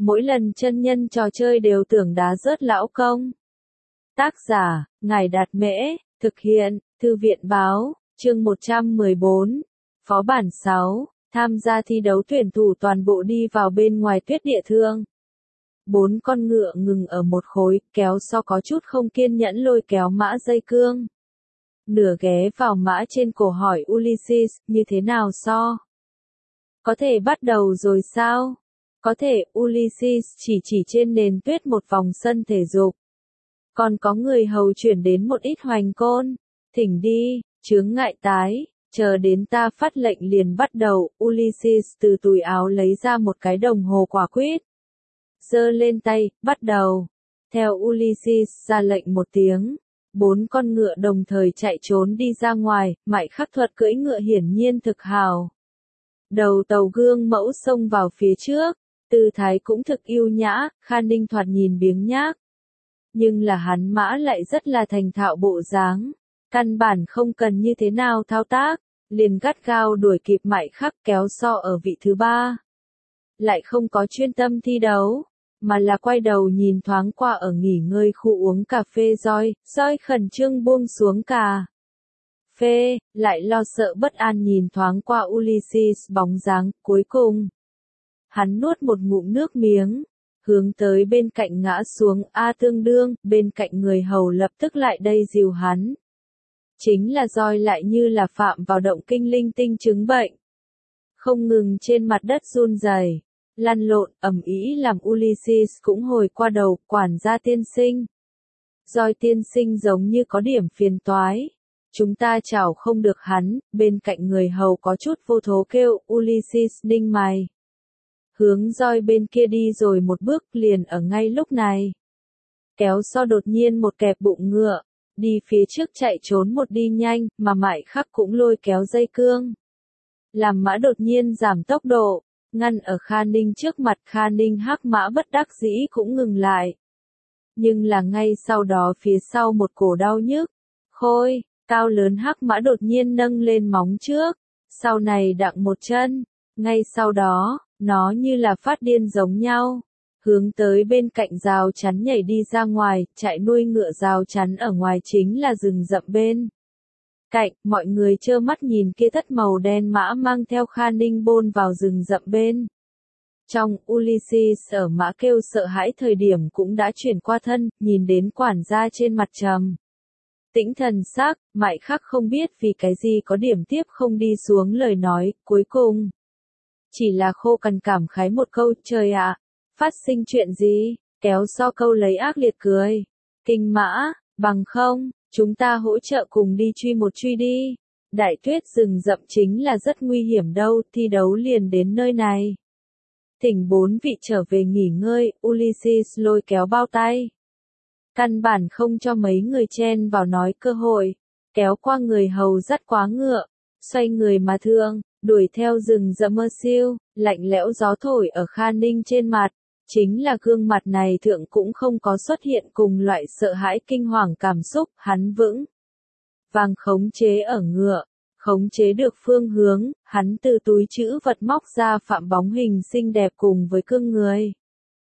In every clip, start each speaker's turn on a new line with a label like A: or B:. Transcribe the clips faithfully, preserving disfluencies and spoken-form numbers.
A: mỗi lần chân nhân trò chơi đều tưởng đá rớt lão công. Tác giả, Ngài Đạt Mễ, thực hiện, Thư viện Báo, chương một trăm mười bốn, Phó bản sáu, tham gia thi đấu tuyển thủ toàn bộ đi vào bên ngoài tuyết địa thương. Bốn con ngựa ngừng ở một khối, kéo so có chút không kiên nhẫn lôi kéo mã dây cương. Nửa ghé vào mã trên cổ hỏi Ulysses, như thế nào so? Có thể bắt đầu rồi sao? Có thể, Ulysses chỉ chỉ trên nền tuyết một vòng sân thể dục. Còn có người hầu chuyển đến một ít hoành côn. Thỉnh đi, chướng ngại tái, chờ đến ta phát lệnh liền bắt đầu. Ulysses từ túi áo lấy ra một cái đồng hồ quả quyết. Giơ lên tay, bắt đầu. Theo Ulysses ra lệnh một tiếng, bốn con ngựa đồng thời chạy trốn đi ra ngoài, Mại Khắc Thuật cưỡi ngựa hiển nhiên thực hào. Đầu tàu gương mẫu xông vào phía trước, tư thái cũng thực yêu nhã, Kha Ninh thoạt nhìn biếng nhác. Nhưng là hắn mã lại rất là thành thạo bộ dáng, căn bản không cần như thế nào thao tác, liền gắt gao đuổi kịp Mại Khắc kéo so ở vị thứ ba. Lại không có chuyên tâm thi đấu, mà là quay đầu nhìn thoáng qua ở nghỉ ngơi khu uống cà phê Roi, Roi khẩn trương buông xuống cà phê, lại lo sợ bất an nhìn thoáng qua Ulysses bóng dáng, cuối cùng. Hắn nuốt một ngụm nước miếng, hướng tới bên cạnh ngã xuống, a tương đương, bên cạnh người hầu lập tức lại đây dìu hắn. Chính là Roi lại như là phạm vào động kinh linh tinh chứng bệnh. Không ngừng trên mặt đất run rẩy, lăn lộn, ầm ĩ làm Ulysses cũng hồi qua đầu, quản gia tiên sinh. Roi tiên sinh giống như có điểm phiền toái. Chúng ta chào không được hắn, bên cạnh người hầu có chút vô thố kêu, Ulysses ninh mày. Hướng Roi bên kia đi rồi một bước liền ở ngay lúc này. Kéo so đột nhiên một kẹp bụng ngựa, đi phía trước chạy trốn một đi nhanh, mà Mại Khắc cũng lôi kéo dây cương. Làm mã đột nhiên giảm tốc độ, ngăn ở Kha Ninh trước mặt, Kha Ninh hắc mã bất đắc dĩ cũng ngừng lại. Nhưng là ngay sau đó phía sau một cổ đau nhức, khôi, cao lớn hắc mã đột nhiên nâng lên móng trước, sau này đặng một chân, ngay sau đó, nó như là phát điên giống nhau, hướng tới bên cạnh rào chắn nhảy đi ra ngoài, chạy nuôi ngựa rào chắn ở ngoài chính là rừng rậm bên cạnh, mọi người trơ mắt nhìn kia thất màu đen mã mang theo Kha Ninh bôn vào rừng rậm bên. Trong, Ulysses ở mã kêu sợ hãi thời điểm cũng đã chuyển qua thân, nhìn đến quản gia trên mặt trầm. Tĩnh thần sắc, Mại Khắc không biết vì cái gì có điểm tiếp không đi xuống lời nói, cuối cùng. Chỉ là khô cằn cảm khái một câu, trời ạ, phát sinh chuyện gì, kéo so câu lấy ác liệt cười. Kinh mã, bằng không, chúng ta hỗ trợ cùng đi truy một truy đi. Đại tuyết rừng rậm chính là rất nguy hiểm đâu, thi đấu liền đến nơi này. Thỉnh bốn vị trở về nghỉ ngơi, Ulysses lôi kéo bao tay. Căn bản không cho mấy người chen vào nói cơ hội, kéo qua người hầu dắt quá ngựa, xoay người mà thương, đuổi theo rừng rậm mơ siêu, lạnh lẽo gió thổi ở Kha Ninh trên mặt, chính là gương mặt này thượng cũng không có xuất hiện cùng loại sợ hãi kinh hoàng cảm xúc, hắn vững vàng khống chế ở ngựa, khống chế được phương hướng, hắn từ túi trữ vật móc ra phạm bóng hình xinh đẹp cùng với cương người.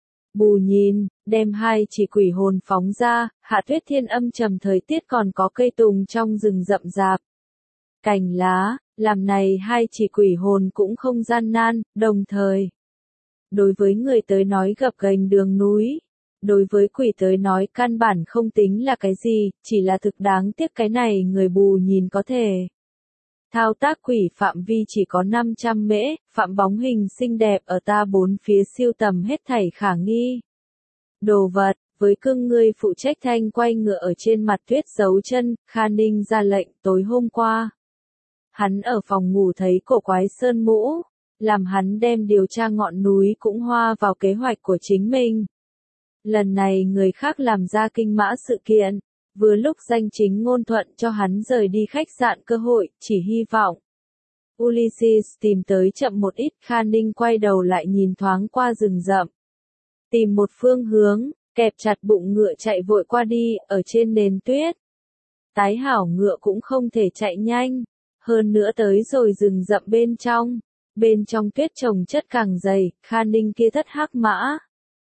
A: Bù nhìn, đem hai chỉ quỷ hồn phóng ra, hạ tuyết thiên âm trầm thời tiết còn có cây tùng trong rừng rậm rạp. Cành lá, làm này hai chỉ quỷ hồn cũng không gian nan, đồng thời. Đối với người tới nói gập ghềnh đường núi, đối với quỷ tới nói căn bản không tính là cái gì, chỉ là thực đáng tiếc cái này người bù nhìn có thể. Thao tác quỷ phạm vi chỉ có năm trăm mễ, phạm bóng hình xinh đẹp ở ta bốn phía siêu tầm hết thảy khả nghi. Đồ vật, với cưng ngươi phụ trách thanh quay ngựa ở trên mặt tuyết giấu chân, Kha Ninh ra lệnh tối hôm qua. Hắn ở phòng ngủ thấy cổ quái sơn mũ, làm hắn đem điều tra ngọn núi cũng hoa vào kế hoạch của chính mình. Lần này người khác làm ra kinh mã sự kiện. Vừa lúc danh chính ngôn thuận cho hắn rời đi khách sạn cơ hội, chỉ hy vọng. Ulysses tìm tới chậm một ít, Kha Ninh quay đầu lại nhìn thoáng qua rừng rậm. Tìm một phương hướng, kẹp chặt bụng ngựa chạy vội qua đi, ở trên nền tuyết. Tái hảo ngựa cũng không thể chạy nhanh, hơn nữa tới rồi rừng rậm bên trong. Bên trong tuyết trồng chất càng dày, Kha Ninh kia thất hắc mã.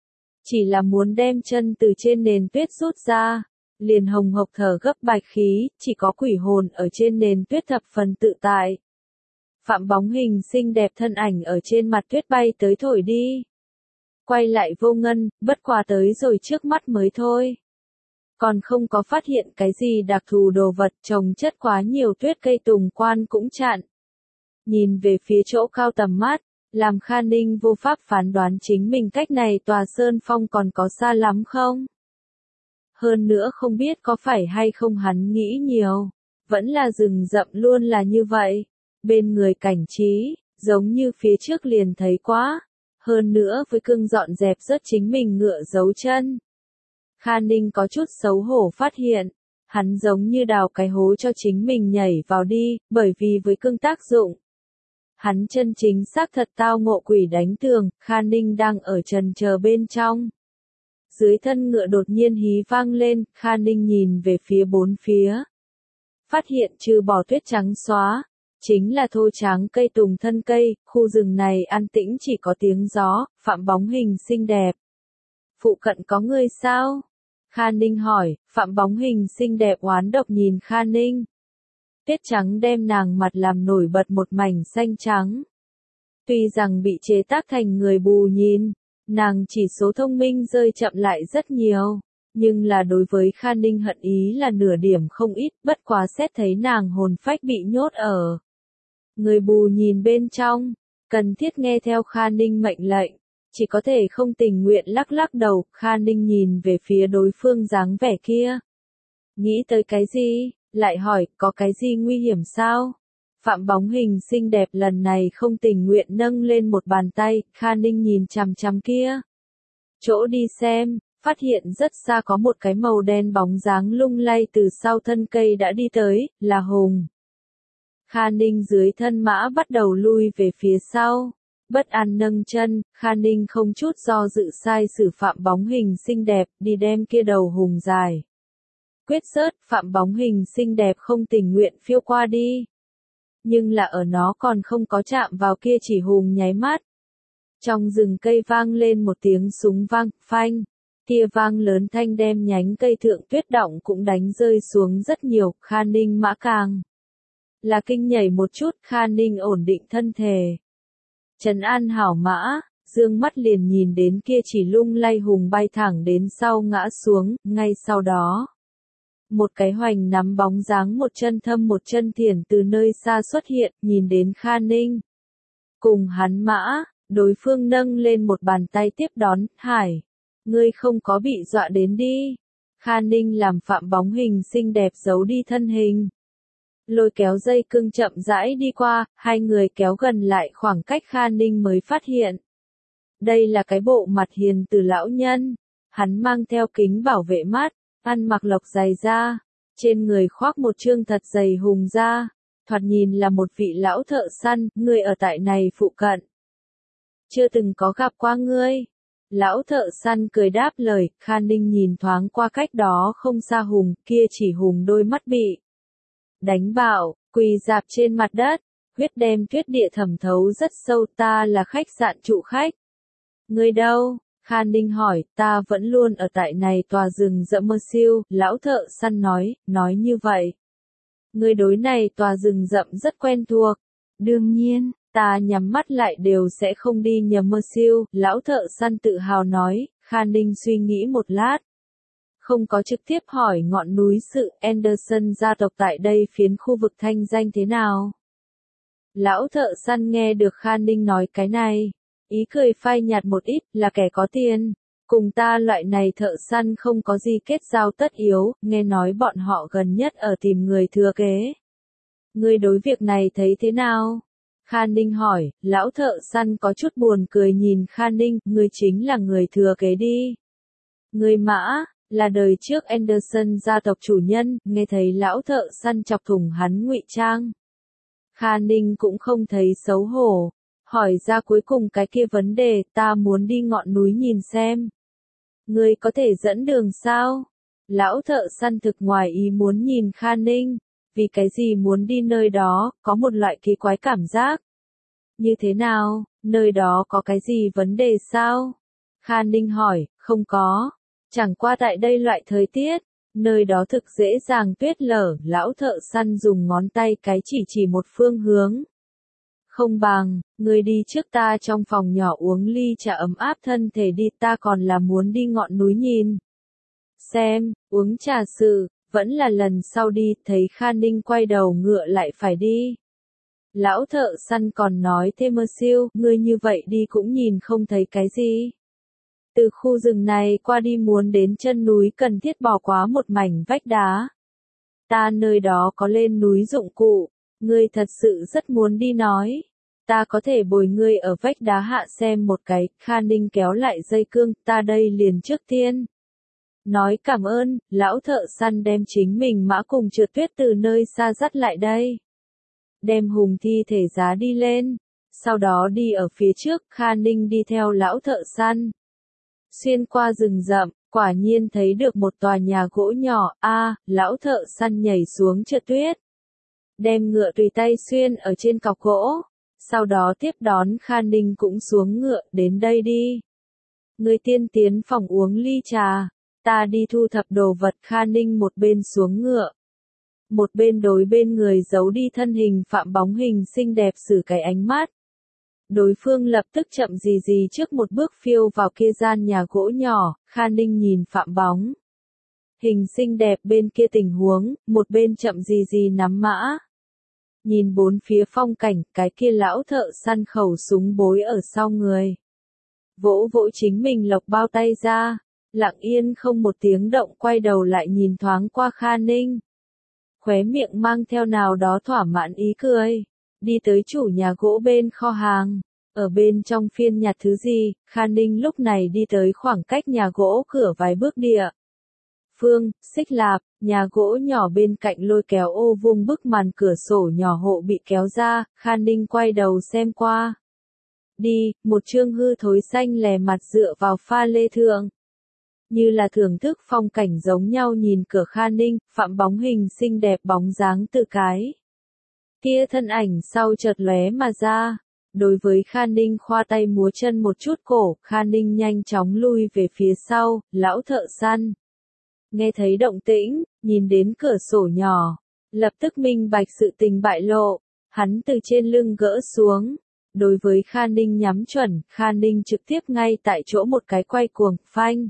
A: chỉ là muốn đem chân từ trên nền tuyết rút ra, liền hồng hộc thở gấp bạch khí, chỉ có quỷ hồn ở trên nền tuyết thập phần tự tại. Phạm bóng hình xinh đẹp thân ảnh ở trên mặt tuyết bay tới thổi đi. Quay lại Vô Ngân, bất quá tới rồi trước mắt mới thôi. Còn không có phát hiện cái gì đặc thù đồ vật, trồng chất quá nhiều tuyết cây tùng quan cũng chặn. Nhìn về phía chỗ cao tầm mắt, làm Kha Ninh vô pháp phán đoán chính mình cách này tòa sơn phong còn có xa lắm không? Hơn nữa không biết có phải hay không hắn nghĩ nhiều, vẫn là rừng rậm luôn là như vậy, bên người cảnh trí, giống như phía trước liền thấy quá, hơn nữa với cương dọn dẹp rất chính mình ngựa dấu chân. Kha Ninh có chút xấu hổ phát hiện, hắn giống như đào cái hố cho chính mình nhảy vào đi, bởi vì với cương tác dụng. Hắn chân chính xác thật tao ngộ quỷ đánh tường, Kha Ninh đang ở trần chờ bên trong. Dưới thân ngựa đột nhiên hí vang lên, Kha Ninh nhìn về phía bốn phía. Phát hiện trừ bỏ tuyết trắng xóa, chính là thô tráng cây tùng thân cây, khu rừng này an tĩnh chỉ có tiếng gió, Phạm bóng hình xinh đẹp. Phụ cận có người sao? Kha Ninh hỏi, Phạm bóng hình xinh đẹp oán độc nhìn Kha Ninh. Tuyết trắng đem nàng mặt làm nổi bật một mảnh xanh trắng. Tuy rằng bị chế tác thành người bù nhìn, nàng chỉ số thông minh rơi chậm lại rất nhiều, nhưng là đối với Kha Ninh hận ý là nửa điểm không ít, bất quá xét thấy nàng hồn phách bị nhốt ở. Người bù nhìn bên trong, cần thiết nghe theo Kha Ninh mệnh lệnh, chỉ có thể không tình nguyện lắc lắc đầu, Kha Ninh nhìn về phía đối phương dáng vẻ kia. Nghĩ tới cái gì, lại hỏi, có cái gì nguy hiểm sao? Phạm bóng hình xinh đẹp lần này không tình nguyện nâng lên một bàn tay, Kha Ninh nhìn chằm chằm kia. Chỗ đi xem, phát hiện rất xa có một cái màu đen bóng dáng lung lay từ sau thân cây đã đi tới, là Hùng. Kha Ninh dưới thân mã bắt đầu lui về phía sau. Bất an nâng chân, Kha Ninh không chút do dự sai sử Phạm bóng hình xinh đẹp, đi đem kia đầu Hùng dài. Quyết sớt, Phạm bóng hình xinh đẹp không tình nguyện phiêu qua đi. Nhưng là ở nó còn không có chạm vào kia chỉ Hùng nháy mắt. Trong rừng cây vang lên một tiếng súng vang, phanh. Kia vang lớn thanh đem nhánh cây thượng tuyết động cũng đánh rơi xuống rất nhiều, Kha Ninh mã càng. Là kinh nhảy một chút, Kha Ninh ổn định thân thể. Trấn an hảo mã, dương mắt liền nhìn đến kia chỉ lung lay Hùng bay thẳng đến sau ngã xuống, ngay sau đó. Một cái hoành nắm bóng dáng một chân thâm một chân thiển từ nơi xa xuất hiện, nhìn đến Kha Ninh. Cùng hắn mã, đối phương nâng lên một bàn tay tiếp đón, Hải. Ngươi không có bị dọa đến đi. Kha Ninh làm Phạm bóng hình xinh đẹp giấu đi thân hình. Lôi kéo dây cương chậm rãi đi qua, hai người kéo gần lại khoảng cách Kha Ninh mới phát hiện. Đây là cái bộ mặt hiền từ lão nhân. Hắn mang theo kính bảo vệ mắt, ăn mặc lộc dày da, trên người khoác một trương thật dày hùng da, thoạt nhìn là một vị lão thợ săn, người ở tại này phụ cận. Chưa từng có gặp qua ngươi. Lão thợ săn cười đáp lời, Kha Ninh nhìn thoáng qua cách đó không xa Hùng, kia chỉ Hùng đôi mắt bị đánh bạo, quỳ dạp trên mặt đất, huyết đem tuyết địa thẩm thấu rất sâu, ta là khách sạn trụ khách. Ngươi đâu? Kha Ninh hỏi, ta vẫn luôn ở tại này tòa rừng rậm mơ siêu, lão thợ săn nói, nói như vậy. Ngươi đối này tòa rừng rậm rất quen thuộc. Đương nhiên, ta nhắm mắt lại đều sẽ không đi nhầm mơ siêu, lão thợ săn tự hào nói, Kha Ninh suy nghĩ một lát. Không có trực tiếp hỏi ngọn núi sự Anderson gia tộc tại đây phiến khu vực thanh danh thế nào. Lão thợ săn nghe được Kha Ninh nói cái này. Ý cười phai nhạt một ít, là kẻ có tiền. Cùng ta loại này thợ săn không có gì kết giao tất yếu, nghe nói bọn họ gần nhất ở tìm người thừa kế. Ngươi đối việc này thấy thế nào? Kha Ninh hỏi, lão thợ săn có chút buồn cười nhìn Kha Ninh, ngươi chính là người thừa kế đi. Ngươi mã, là đời trước Anderson gia tộc chủ nhân, nghe thấy lão thợ săn chọc thủng hắn ngụy trang. Kha Ninh cũng không thấy xấu hổ. Hỏi ra cuối cùng cái kia vấn đề, ta muốn đi ngọn núi nhìn xem. Ngươi có thể dẫn đường sao? Lão thợ săn thực ngoài ý muốn nhìn Kha Ninh. Vì cái gì muốn đi nơi đó, có một loại kỳ quái cảm giác. Như thế nào, nơi đó có cái gì vấn đề sao? Kha Ninh hỏi, không có. Chẳng qua tại đây loại thời tiết, nơi đó thực dễ dàng tuyết lở, lão thợ săn dùng ngón tay cái chỉ chỉ một phương hướng. Không bằng, người đi trước ta trong phòng nhỏ uống ly trà ấm áp thân thể đi, ta còn là muốn đi ngọn núi nhìn. Xem, uống trà sự, vẫn là lần sau đi, thấy Kha Ninh quay đầu ngựa lại phải đi. Lão thợ săn còn nói thêm mơ siêu, ngươi như vậy đi cũng nhìn không thấy cái gì. Từ khu rừng này qua đi muốn đến chân núi cần thiết bỏ qua một mảnh vách đá. Ta nơi đó có lên núi dụng cụ, ngươi thật sự rất muốn đi nói. Ta có thể bồi ngươi ở vách đá hạ xem một cái, Kha Ninh kéo lại dây cương, ta đây liền trước tiên. Nói cảm ơn, lão thợ săn đem chính mình mã cùng trượt tuyết từ nơi xa dắt lại đây. Đem hùng thi thể giá đi lên, sau đó đi ở phía trước, Kha Ninh đi theo lão thợ săn. Xuyên qua rừng rậm, quả nhiên thấy được một tòa nhà gỗ nhỏ, a, lão thợ săn nhảy xuống trượt tuyết. Đem ngựa tùy tay xuyên ở trên cọc gỗ, sau đó tiếp đón Kha Ninh cũng xuống ngựa, đến đây đi. Người tiên tiến phòng uống ly trà, ta đi thu thập đồ vật. Kha Ninh một bên xuống ngựa, một bên đối bên người giấu đi thân hình Phạm Bóng hình xinh đẹp xử cái ánh mắt. Đối phương lập tức chậm gì gì trước một bước phiêu vào kia gian nhà gỗ nhỏ, Kha Ninh nhìn Phạm Bóng hình xinh đẹp bên kia tình huống, một bên chậm gì gì nắm mã. Nhìn bốn phía phong cảnh, cái kia lão thợ săn khẩu súng bối ở sau người. Vỗ vỗ chính mình lộc bao tay ra, lặng yên không một tiếng động quay đầu lại nhìn thoáng qua Kha Ninh. Khóe miệng mang theo nào đó thỏa mãn ý cười. Đi tới chủ nhà gỗ bên kho hàng, ở bên trong phiên nhặt thứ gì, Kha Ninh lúc này đi tới khoảng cách nhà gỗ cửa vài bước địa. Phương, xích lạp, nhà gỗ nhỏ bên cạnh lôi kéo ô vuông bức màn cửa sổ nhỏ hộ bị kéo ra, Kha Ninh quay đầu xem qua. Đi, một chương hư thối xanh lè mặt dựa vào pha lê thượng. Như là thưởng thức phong cảnh giống nhau nhìn cửa Kha Ninh, Phạm Bóng hình xinh đẹp bóng dáng từ cái. Kia thân ảnh sau chợt lóe mà ra. Đối với Kha Ninh khoa tay múa chân một chút cổ, Kha Ninh nhanh chóng lui về phía sau, lão thợ săn. Nghe thấy động tĩnh, nhìn đến cửa sổ nhỏ, lập tức minh bạch sự tình bại lộ, hắn từ trên lưng gỡ xuống. Đối với Kha Ninh nhắm chuẩn, Kha Ninh trực tiếp ngay tại chỗ một cái quay cuồng, phanh.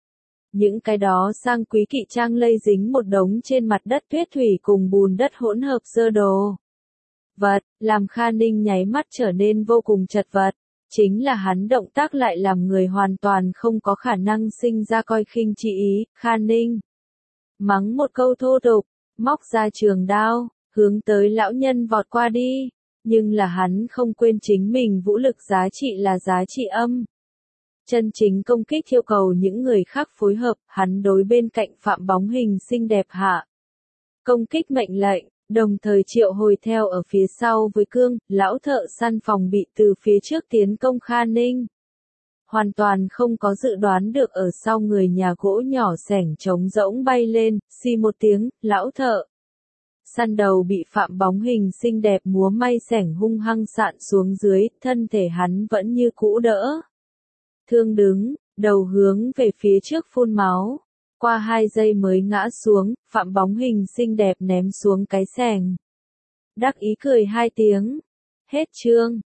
A: Những cái đó sang quý kỵ trang lây dính một đống trên mặt đất tuyết thủy cùng bùn đất hỗn hợp dơ đồ. Vật, làm Kha Ninh nháy mắt trở nên vô cùng chật vật. Chính là hắn động tác lại làm người hoàn toàn không có khả năng sinh ra coi khinh chi ý. Kha Ninh mắng một câu thô tục, móc ra trường đao, hướng tới lão nhân vọt qua đi. Nhưng là hắn không quên chính mình vũ lực giá trị là giá trị âm. Chân chính công kích yêu cầu những người khác phối hợp, hắn đối bên cạnh Phạm Bóng hình xinh đẹp hạ. Công kích mệnh lệnh, đồng thời triệu hồi theo ở phía sau với cương, lão thợ săn phòng bị từ phía trước tiến công Kha Ninh. Hoàn toàn không có dự đoán được ở sau người nhà gỗ nhỏ sẻng trống rỗng bay lên, xì một tiếng, lão thợ săn đầu bị Phạm Bóng hình xinh đẹp múa may sẻng hung hăng sạn xuống dưới, thân thể hắn vẫn như cũ đỡ. Thương đứng, đầu hướng về phía trước phun máu. Qua hai giây mới ngã xuống, Phạm Bóng hình xinh đẹp ném xuống cái sẻng. Đắc ý cười hai tiếng. Hết chương.